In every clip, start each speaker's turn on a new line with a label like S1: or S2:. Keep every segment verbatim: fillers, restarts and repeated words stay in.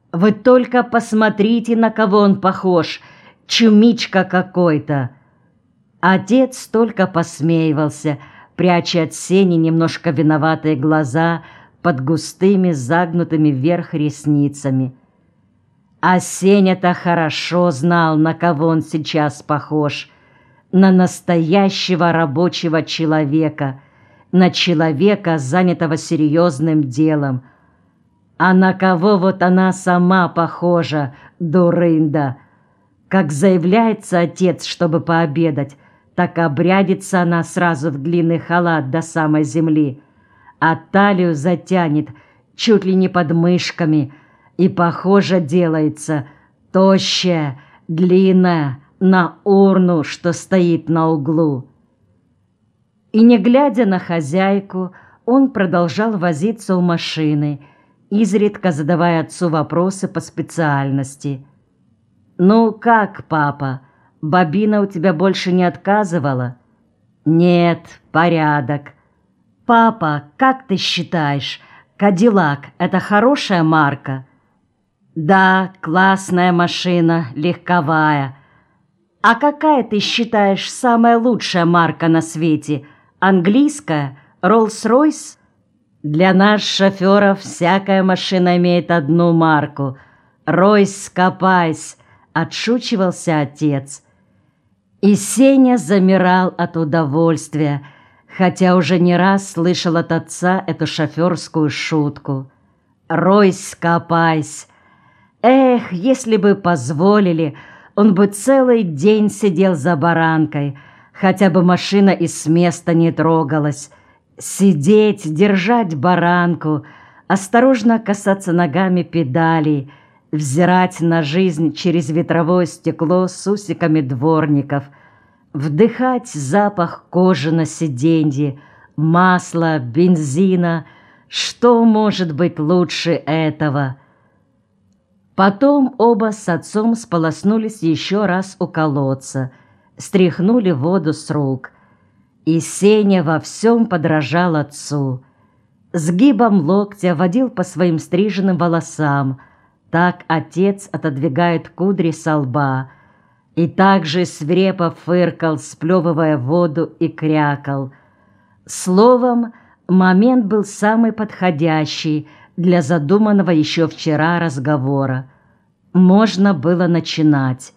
S1: Вы только посмотрите, на кого он похож, чумичка какой-то!» Отец только посмеивался, пряча от Сени немножко виноватые глаза под густыми загнутыми вверх ресницами. А Сеня-то хорошо знал, на кого он сейчас похож: на настоящего рабочего человека, на человека, занятого серьезным делом. А на кого вот она сама похожа, дурында! Как заявляется отец, чтобы пообедать, так обрядится она сразу в длинный халат до самой земли, а талию затянет чуть ли не под мышками, и похоже делается тощая, длинная, на урну, что стоит на углу. И не глядя на хозяйку, он продолжал возиться у машины, изредка задавая отцу вопросы по специальности. «Ну как, папа, бобина у тебя больше не отказывала?» «Нет, порядок». «Папа, как ты считаешь, Кадиллак — это хорошая марка?» «Да, классная машина, легковая». «А какая, ты считаешь, самая лучшая марка на свете? Английская? Роллс-Ройс?» «Для нас, шоферов, всякая машина имеет одну марку. Ройс-Капайс», — отшучивался отец. И Сеня замирал от удовольствия, хотя уже не раз слышал от отца эту шоферскую шутку. Ройс-Капайс. Эх, если бы позволили, он бы целый день сидел за баранкой, хотя бы машина и с места не трогалась. Сидеть, держать баранку, осторожно касаться ногами педалей, взирать на жизнь через ветровое стекло с усиками дворников, вдыхать запах кожи на сиденье, масла, бензина. Что может быть лучше этого? Потом оба с отцом сполоснулись еще раз у колодца, стряхнули воду с рук. И Сеня во всем подражал отцу. Сгибом локтя водил по своим стриженным волосам, так отец отодвигает кудри со лба, и также свирепо фыркал, сплевывая воду, и крякал. Словом, момент был самый подходящий для задуманного еще вчера разговора. Можно было начинать.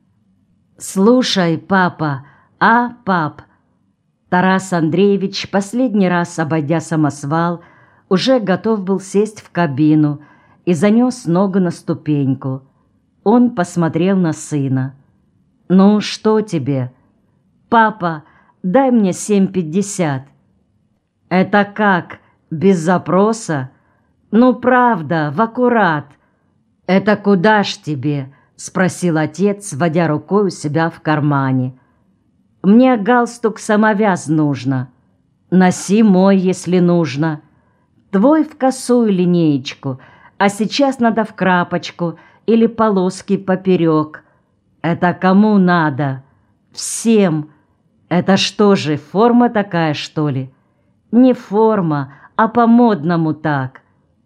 S1: «Слушай, папа, а, пап?» Тарас Андреевич, последний раз обойдя самосвал, уже готов был сесть в кабину и занес ногу на ступеньку. Он посмотрел на сына. «Ну, что тебе?» «Папа, дай мне семь пятьдесят». «Это как, без запроса?» «Ну, правда, в аккурат». «Это куда ж тебе?» — спросил отец, водя рукой у себя в кармане. «Мне галстук-самовяз нужно». «Носи мой, если нужно». «Твой в косую линеечку, а сейчас надо в крапочку или полоски поперек». «Это кому надо?» «Всем». «Это что же, форма такая, что ли?» «Не форма, а по-модному так».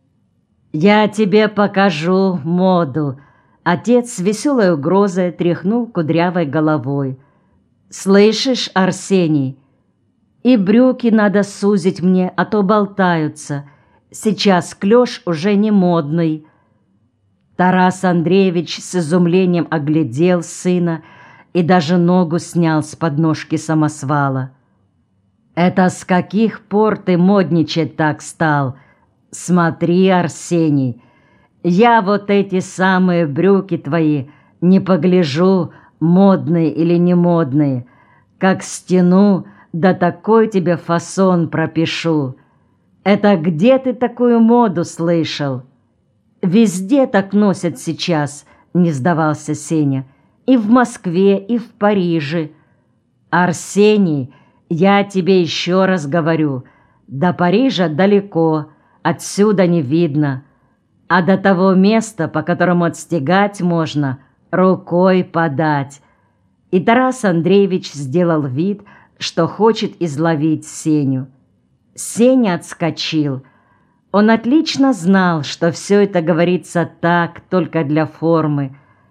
S1: «Я тебе покажу моду». Отец с веселой угрозой тряхнул кудрявой головой. «Слышишь, Арсений? И брюки надо сузить мне, а то болтаются. Сейчас клеш уже не модный». Тарас Андреевич с изумлением оглядел сына и даже ногу снял с подножки самосвала. «Это с каких пор ты модничать так стал? Смотри, Арсений, я вот эти самые брюки твои не погляжу, модные или не модные, как стяну, да такой тебе фасон пропишу. Это где ты такую моду слышал?» «Везде так носят сейчас», — не сдавался Сеня, «и в Москве, и в Париже». «Арсений, я тебе еще раз говорю, до Парижа далеко, отсюда не видно, а до того места, по которому отстегать можно, рукой подать». И Тарас Андреевич сделал вид, что хочет изловить Сеню. Сеня отскочил. Он отлично знал, что все это говорится так, только для формы,